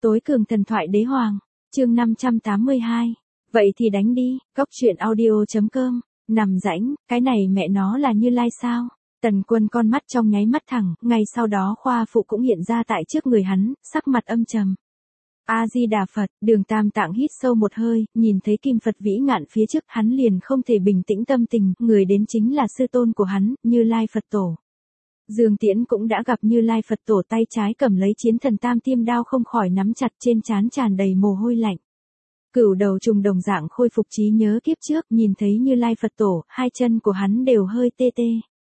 Tối cường thần thoại đế hoàng, chương 582. Vậy thì đánh đi, cóc truyện audio.com, nằm rãnh, cái này mẹ nó là Như Lai sao? Tần Quân con mắt trong nháy mắt thẳng, ngay sau đó khoa phụ cũng hiện ra tại trước người hắn, sắc mặt âm trầm. A-di-đà Phật, Đường Tam Tạng hít sâu một hơi, nhìn thấy kim Phật vĩ ngạn phía trước, hắn liền không thể bình tĩnh tâm tình, người đến chính là sư tôn của hắn, Như Lai Phật Tổ. Dương Tiễn cũng đã gặp Như Lai Phật Tổ, tay trái cầm lấy chiến thần tam tiêm đao không khỏi nắm chặt, trên trán tràn đầy mồ hôi lạnh. Cửu đầu trùng đồng dạng khôi phục trí nhớ kiếp trước, nhìn thấy Như Lai Phật Tổ, hai chân của hắn đều hơi tê tê.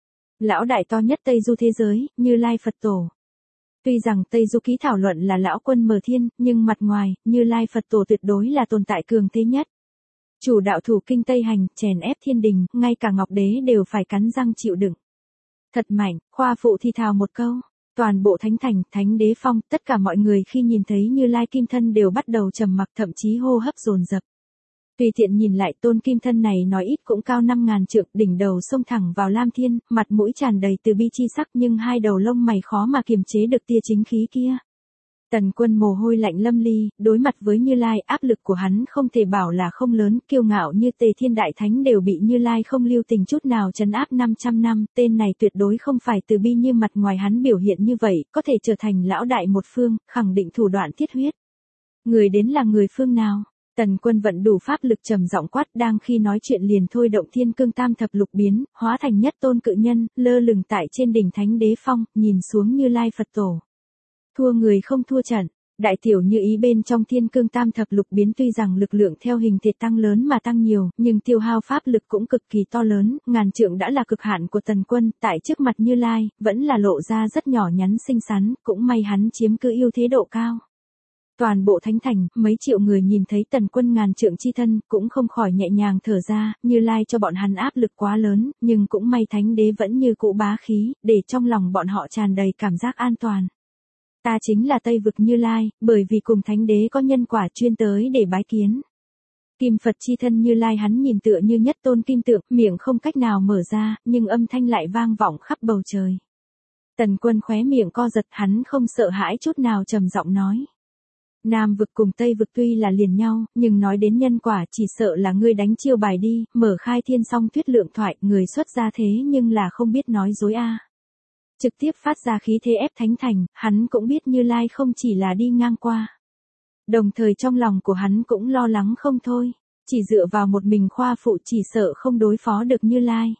Lão đại to nhất Tây Du thế giới, Như Lai Phật Tổ. Tuy rằng Tây Du ký thảo luận là lão quân mở thiên, nhưng mặt ngoài, Như Lai Phật Tổ tuyệt đối là tồn tại cường thế nhất. Chủ đạo thủ kinh Tây Hành, chèn ép thiên đình, ngay cả Ngọc Đế đều phải cắn răng chịu đựng. Thật mạnh, khoa phụ thì thào một câu. Toàn bộ thánh thành, thánh đế phong, tất cả mọi người khi nhìn thấy Như Lai kim thân đều bắt đầu trầm mặc, thậm chí hô hấp dồn dập. Tùy tiện nhìn lại tôn kim thân này nói ít cũng cao 5.000 trượng, đỉnh đầu xông thẳng vào Lam Thiên, mặt mũi tràn đầy từ bi chi sắc, nhưng hai đầu lông mày khó mà kiềm chế được tia chính khí kia. Tần Quân mồ hôi lạnh lâm ly, đối mặt với Như Lai, áp lực của hắn không thể bảo là không lớn, kiêu ngạo như Tề Thiên Đại Thánh đều bị Như Lai không lưu tình chút nào trấn áp 500 năm, tên này tuyệt đối không phải từ bi như mặt ngoài hắn biểu hiện như vậy, có thể trở thành lão đại một phương, khẳng định thủ đoạn thiết huyết. Người đến là người phương nào? Tần Quân vận đủ pháp lực trầm giọng quát, đang khi nói chuyện liền thôi động Thiên Cương Tam Thập Lục biến, hóa thành nhất tôn cự nhân, lơ lửng tại trên đỉnh Thánh Đế Phong, nhìn xuống Như Lai Phật Tổ. Thua người không thua trận, đại tiểu như ý bên trong Thiên Cương Tam Thập Lục biến tuy rằng lực lượng theo hình thể tăng lớn mà tăng nhiều, nhưng tiêu hao pháp lực cũng cực kỳ to lớn, ngàn trượng đã là cực hạn của Tần Quân, tại trước mặt Như Lai, vẫn là lộ ra rất nhỏ nhắn xinh xắn, cũng may hắn chiếm cứ ưu thế độ cao. Toàn bộ thánh thành, mấy triệu người nhìn thấy Tần Quân ngàn trượng chi thân, cũng không khỏi nhẹ nhàng thở ra, Như Lai cho bọn hắn áp lực quá lớn, nhưng cũng may Thánh Đế vẫn như cũ bá khí, để trong lòng bọn họ tràn đầy cảm giác an toàn. Ta chính là Tây vực Như Lai, bởi vì cùng Thánh Đế có nhân quả chuyên tới để bái kiến. Kim Phật chi thân Như Lai hắn nhìn tựa như nhất tôn kim tượng, miệng không cách nào mở ra, nhưng âm thanh lại vang vọng khắp bầu trời. Tần Quân khóe miệng co giật, hắn không sợ hãi chút nào, trầm giọng nói. Nam vực cùng Tây vực tuy là liền nhau, nhưng nói đến nhân quả chỉ sợ là ngươi đánh chiêu bài đi, mở khai thiên song thuyết lượng thoại, người xuất gia thế nhưng là không biết nói dối a. Trực tiếp phát ra khí thế ép thánh thành, hắn cũng biết Như Lai không chỉ là đi ngang qua. Đồng thời trong lòng của hắn cũng lo lắng không thôi, chỉ dựa vào một mình khoa phụ chỉ sợ không đối phó được Như Lai.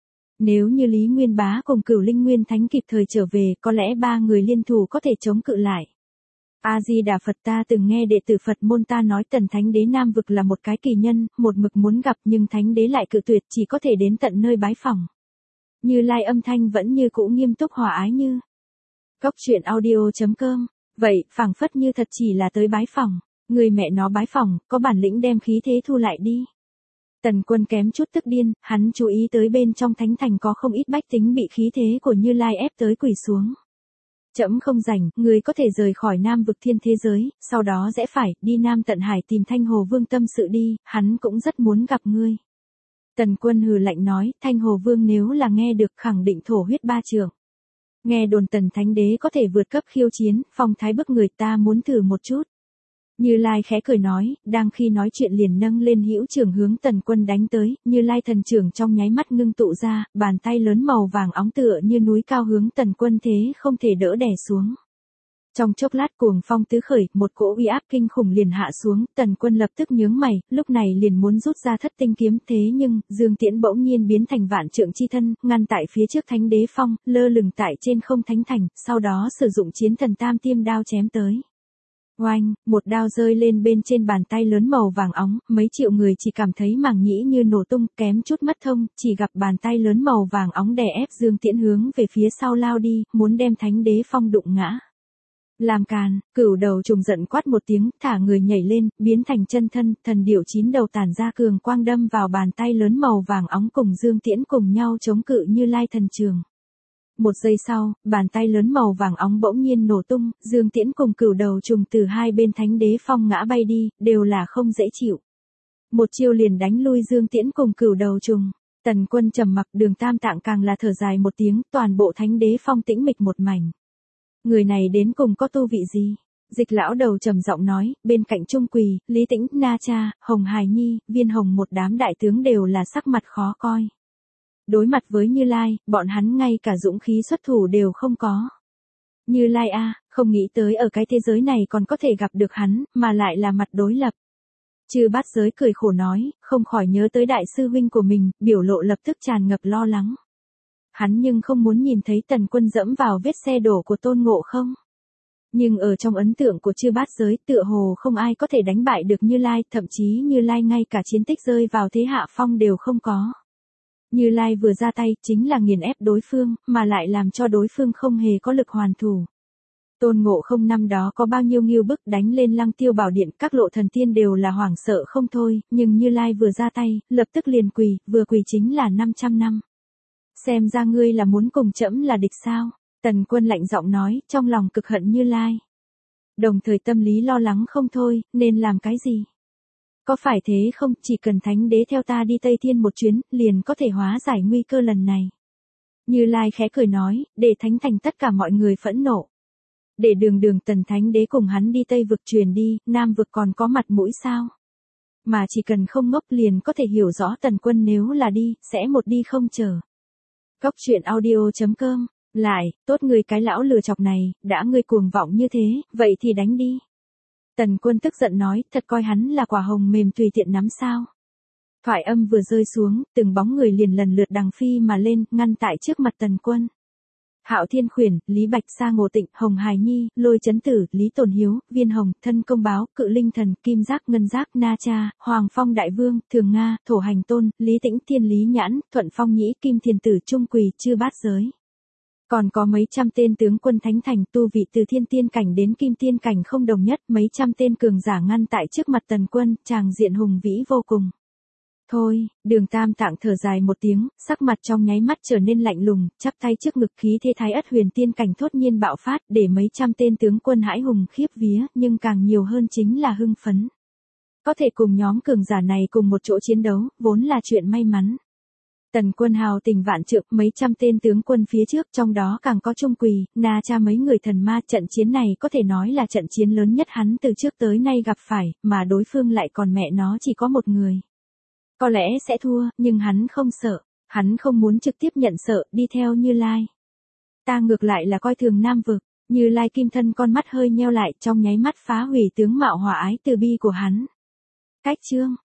Nếu như Lý Nguyên Bá cùng Cửu Linh Nguyên Thánh kịp thời trở về, có lẽ ba người liên thủ có thể chống cự lại. A-di-đà Phật, ta từng nghe đệ tử Phật môn ta nói Tần Thánh Đế Nam vực là một cái kỳ nhân, một mực muốn gặp nhưng Thánh Đế lại cự tuyệt, chỉ có thể đến tận nơi bái phỏng. Như Lai âm thanh vẫn như cũ nghiêm túc hòa ái như. Cóc truyện audio.com, vậy, phảng phất như thật chỉ là tới bái phỏng, người mẹ nó bái phỏng, có bản lĩnh đem khí thế thu lại đi. Tần Quân kém chút tức điên, hắn chú ý tới bên trong thánh thành có không ít bách tính bị khí thế của Như Lai ép tới quỳ xuống. Trẫm không rảnh, người có thể rời khỏi Nam vực thiên thế giới, sau đó rẽ phải, đi Nam Tận Hải tìm Thanh Hồ Vương tâm sự đi, hắn cũng rất muốn gặp ngươi. Tần Quân hừ lạnh nói, Thanh Hồ Vương nếu là nghe được khẳng định thổ huyết ba trượng. Nghe đồn Tần Thánh Đế có thể vượt cấp khiêu chiến, phong thái bức người, ta muốn thử một chút. Như Lai khẽ cười nói, đang khi nói chuyện liền nâng lên hữu trưởng hướng Tần Quân đánh tới, Như Lai thần trưởng trong nháy mắt ngưng tụ ra, bàn tay lớn màu vàng óng tựa như núi cao hướng Tần Quân thế không thể đỡ đè xuống. Trong chốc lát cuồng phong tứ khởi, một cỗ uy áp kinh khủng liền hạ xuống, Tần Quân lập tức nhướng mày, lúc này liền muốn rút ra Thất Tinh kiếm, thế nhưng, Dương Tiễn bỗng nhiên biến thành vạn trượng chi thân, ngăn tại phía trước Thánh Đế Phong, lơ lửng tại trên không thánh thành, sau đó sử dụng chiến thần tam tiêm đao chém tới. Oanh, một đao rơi lên bên trên bàn tay lớn màu vàng óng, mấy triệu người chỉ cảm thấy màng nhĩ như nổ tung, kém chút mất thông, chỉ gặp bàn tay lớn màu vàng óng đè ép Dương Tiễn hướng về phía sau lao đi, muốn đem Thánh Đế Phong đụng ngã. Làm càn, Cửu đầu trùng giận quát một tiếng, thả người nhảy lên, biến thành chân thân, thần điểu 9 đầu tản ra cường quang đâm vào bàn tay lớn màu vàng óng cùng Dương Tiễn cùng nhau chống cự Như Lai thần trường. Một giây sau, bàn tay lớn màu vàng óng bỗng nhiên nổ tung, Dương Tiễn cùng Cửu đầu trùng từ hai bên Thánh Đế Phong ngã bay đi, đều là không dễ chịu. Một chiêu liền đánh lui Dương Tiễn cùng Cửu đầu trùng. Tần Quân trầm mặc, Đường Tam Tạng càng là thở dài một tiếng, toàn bộ Thánh Đế Phong tĩnh mịch một mảnh. Người này đến cùng có tu vị gì? Dịch lão đầu trầm giọng nói, bên cạnh Trung Quỳ, Lý Tĩnh, Na Cha, Hồng Hải Nhi, Viên Hồng một đám đại tướng đều là sắc mặt khó coi. Đối mặt với Như Lai, bọn hắn ngay cả dũng khí xuất thủ đều không có. Như Lai a, không nghĩ tới ở cái thế giới này còn có thể gặp được hắn, mà lại là mặt đối lập. Chư Bát Giới cười khổ nói, không khỏi nhớ tới đại sư huynh của mình, biểu lộ lập tức tràn ngập lo lắng. Hắn nhưng không muốn nhìn thấy Tần Quân dẫm vào vết xe đổ của Tôn Ngộ Không. Nhưng ở trong ấn tượng của Chư Bát Giới, tựa hồ không ai có thể đánh bại được Như Lai, thậm chí Như Lai ngay cả chiến tích rơi vào thế hạ phong đều không có. Như Lai vừa ra tay, chính là nghiền ép đối phương, mà lại làm cho đối phương không hề có lực hoàn thủ. Tôn Ngộ Không năm đó có bao nhiêu nghiêu bức đánh lên Lăng Tiêu Bảo Điện, các lộ thần tiên đều là hoảng sợ không thôi, nhưng Như Lai vừa ra tay, lập tức liền quỳ, vừa quỳ chính là 500 năm. Xem ra ngươi là muốn cùng trẫm là địch sao? Tần Quân lạnh giọng nói, trong lòng cực hận Như Lai. Đồng thời tâm lý lo lắng không thôi, nên làm cái gì? Có phải thế không, chỉ cần Thánh Đế theo ta đi Tây Thiên một chuyến, liền có thể hóa giải nguy cơ lần này. Như Lai khẽ cười nói, để Thánh Thành tất cả mọi người phẫn nộ. Để đường Tần Thánh Đế cùng hắn đi Tây vực truyền đi, Nam vực còn có mặt mũi sao? Mà chỉ cần không ngốc liền có thể hiểu rõ Tần Quân nếu là đi, sẽ một đi không chờ. Góc truyện audio.com. Lại, tốt người cái lão lừa chọc này, đã ngươi cuồng vọng như thế, vậy thì đánh đi. Tần Quân tức giận nói, thật coi hắn là quả hồng mềm tùy tiện nắm sao. Thoại âm vừa rơi xuống, từng bóng người liền lần lượt đằng phi mà lên, ngăn tại trước mặt Tần Quân. Hạo Thiên Khuyển, Lý Bạch, Sa Ngộ Tịnh, Hồng Hải Nhi, Lôi Chấn Tử, Lý Tồn Hiếu, Viên Hồng, Thân Công Báo, Cự Linh Thần, Kim Giác, Ngân Giác, Na Cha, Hoàng Phong Đại Vương, Thường Nga, Thổ Hành Tôn, Lý Tĩnh, Thiên Lý Nhãn, Thuận Phong Nhĩ, Kim Thiền Tử, Trung Quỳ, Chư Bát Giới. Còn có mấy trăm tên tướng quân thánh thành tu vị từ thiên tiên cảnh đến kim tiên cảnh không đồng nhất, mấy trăm tên cường giả ngăn tại trước mặt Tần Quân, tràng diện hùng vĩ vô cùng. Thôi, Đường Tam Tạng thở dài một tiếng, sắc mặt trong nháy mắt trở nên lạnh lùng, chắp tay trước ngực khí thế thái ất huyền tiên cảnh thốt nhiên bạo phát, để mấy trăm tên tướng quân hãi hùng khiếp vía, nhưng càng nhiều hơn chính là hưng phấn. Có thể cùng nhóm cường giả này cùng một chỗ chiến đấu, vốn là chuyện may mắn. Tần Quân hào tình vạn trượng, mấy trăm tên tướng quân phía trước, trong đó càng có Trung Quỳ, Na Cha mấy người thần ma, trận chiến này có thể nói là trận chiến lớn nhất hắn từ trước tới nay gặp phải, mà đối phương lại còn mẹ nó chỉ có một người. Có lẽ sẽ thua, nhưng hắn không sợ, hắn không muốn trực tiếp nhận sợ, đi theo Như Lai. Ta ngược lại là coi thường Nam vực, Như Lai kim thân con mắt hơi nheo lại, trong nháy mắt phá hủy tướng mạo hòa ái từ bi của hắn. Cách chương